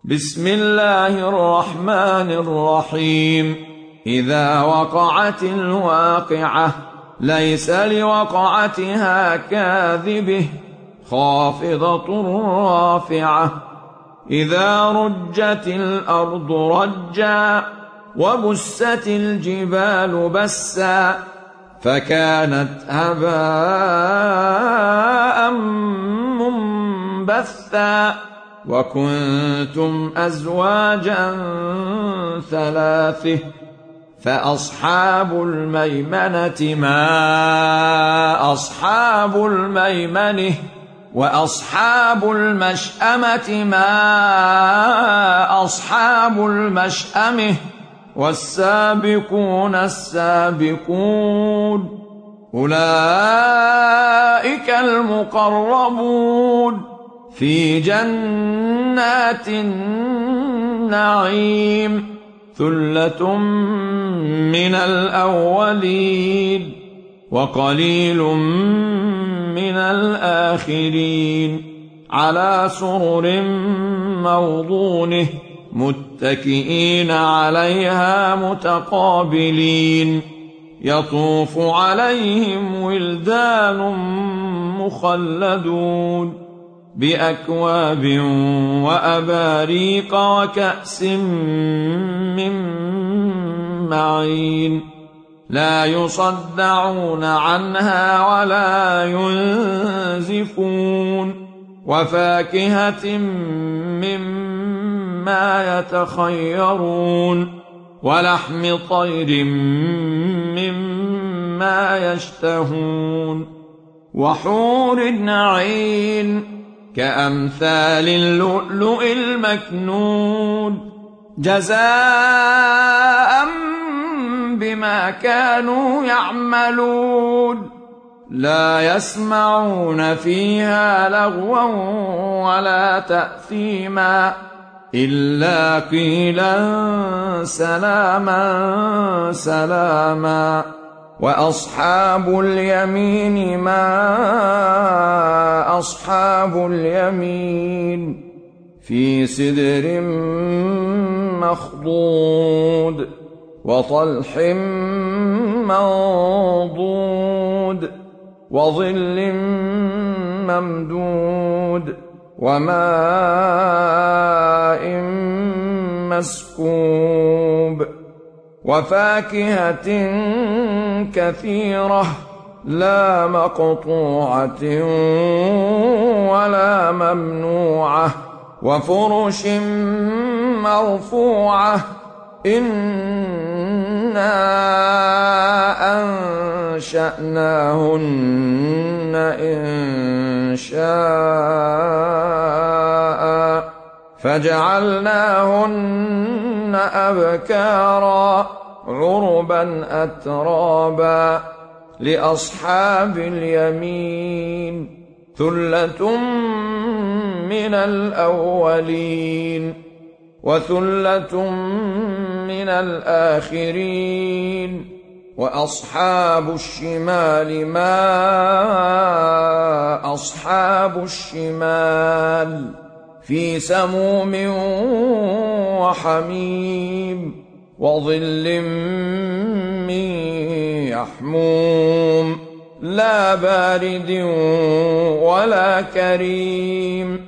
بسم الله الرحمن الرحيم. إذا وقعت الواقعة ليس لوقعتها كاذبة خافضة رافعة. إذا رجت الأرض رجا وبست الجبال بسا فكانت هباء منبثا وكنتم أزواجا ثلاثة فأصحاب الميمنة ما أصحاب الميمنة وأصحاب المشأمة ما أصحاب المشأمة والسابقون السابقون أولئك المقربون في جنات النعيم ثلة من الأولين وقليل من الآخرين على سرر موضونه متكئين عليها متقابلين يطوف عليهم ولدان مخلدون بأكواب وأباريق وكأس من معين لا يصدعون عنها ولا ينزفون وفاكهة مما يتخيرون ولحم طير مما يشتهون وحور عين كأمثال اللؤلؤ المكنون جزاء بما كانوا يعملون لا يسمعون فيها لغوا ولا تأثيما إلا قيلا سلاما سلاما وأصحاب اليمين ما أصحاب اليمين في سدر مخضود وطلح منضود وظل ممدود وماء مسكوب وفاكهة كثيرة لا مقطوعة ولا ممنوعة وفرش مرفوعة إنا أنشأناهن إنشاء فجعلناهن أبكارا عربا أترابا لأصحاب اليمين ثلة من الأولين وثلة من الآخرين وأصحاب الشمال ما أصحاب الشمال في سموم وحميم وظل من يحموم لا بارد ولا كريم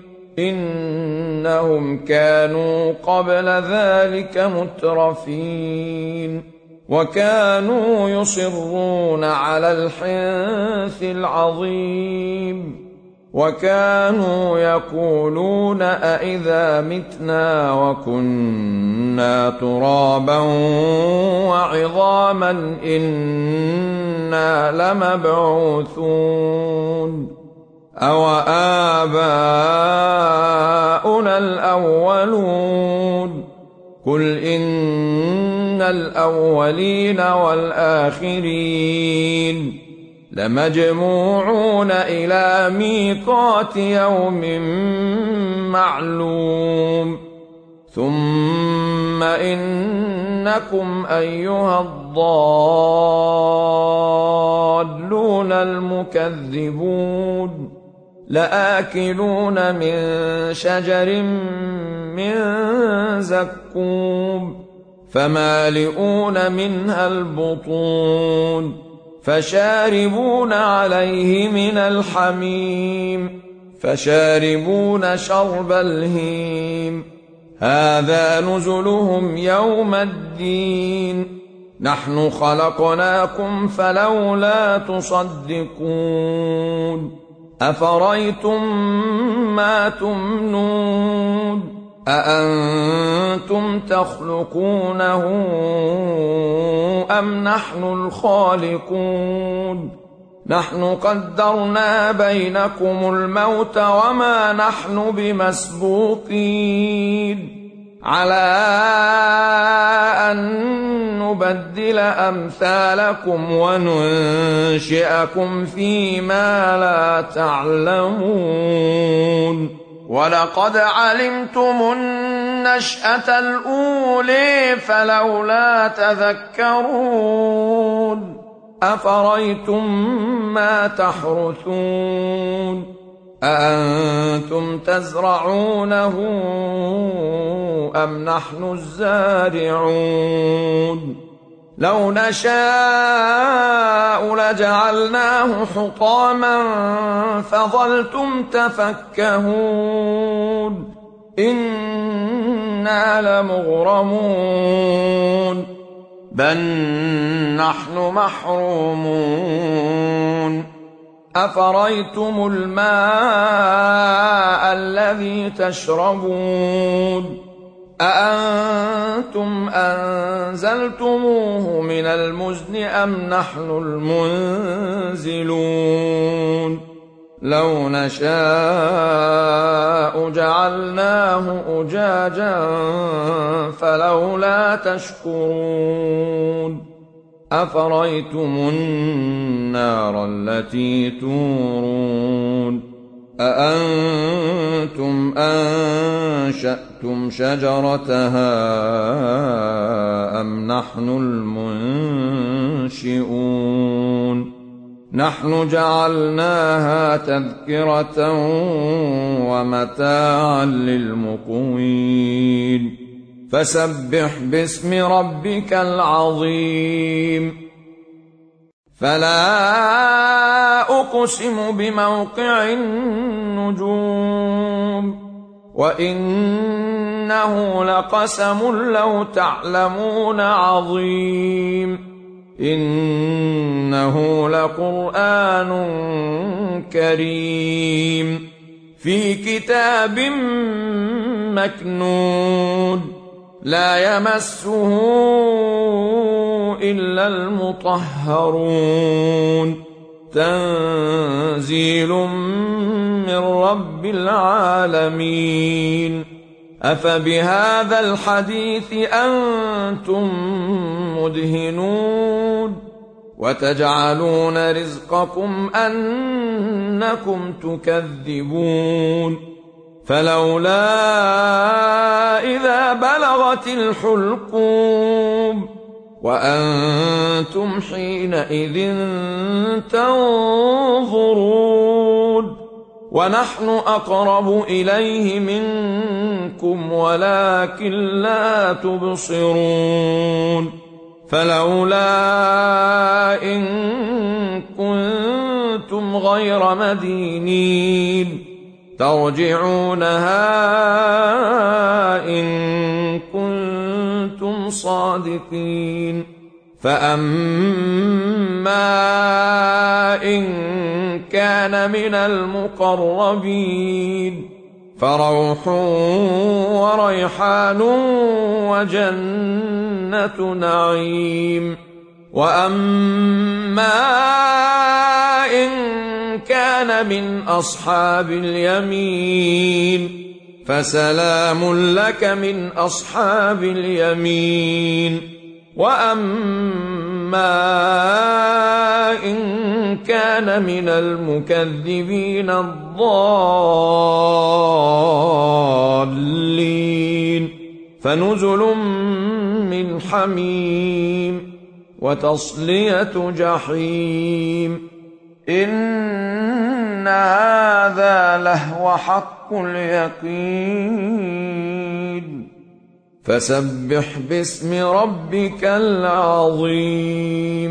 إنهم كانوا قبل ذلك مترفين وكانوا يصرون على الحنث العظيم وكانوا يقولون أئذا متنا وكنا ترابا وعظاما إنا لمبعوثون أو آباؤنا الأولون قل إن الأولين والآخرين لمجموعون إلى ميقات يوم معلوم ثم إنكم أيها الضالون المكذبون لآكلون من شجر من زكوم فمالئون منها البطون فشاربون عليه من الحميم فشاربون شرب الهيم هذا نزلهم يوم الدين نحن خلقناكم فلولا تصدقون أفرأيتم ما تمنون أأنتم تخلقونه أم نحن الخالقون نحن قدرنا بينكم الموت وما نحن بمسبوقين على أن نبدل أمثالكم وننشئكم فيما لا تعلمون ولقد علمتم النشأة الأولى فلولا تذكرون أفرأيتم ما تحرثون أأنتم تزرعونه أم نحن الزارعون لو نشاء لجعلناه حطاما فظلتم تفكهون إنا لمغرمون بل نحن محرومون أفرأيتم الماء الذي تشربون أأنتم أنزلتموه من المزن أم نحن المنزلون لو نشاء جعلناه أجاجا فلولا تشكرون أفرأيتم النار التي تورون أأنتم أنشأتم شجرتها أم نحن المنشئون نحن جعلناها تذكرة ومتاعا للمقوين فسبح باسم ربك العظيم فلا أقسم بموقع النجوم وإنه لقسم لو تعلمون عظيم إنه لقرآن كريم في كتاب مكنون لا يمسه إلا المطهرون تنزيل من رب العالمين أفبهذا الحديث أنتم مدهنون وتجعلون رزقكم أنكم تكذبون فلولا إذا بلغت الحلقوم وأنتم حينئذ تنظرون ونحن أقرب إليه منكم ولكن لا تبصرون فلولا إن كنتم غير مدينين ترجعونها إن كنتم صادقين فأما إن كان من المقربين فروح وريحان وجنة نعيم وأما إن كان من أصحاب اليمين فسلام لك من أصحاب اليمين وأما إن كان من المكذبين الضالين فنزل من حميم وتصلية جحيم إن هذا لهو حق اليقين فسبح باسم ربك العظيم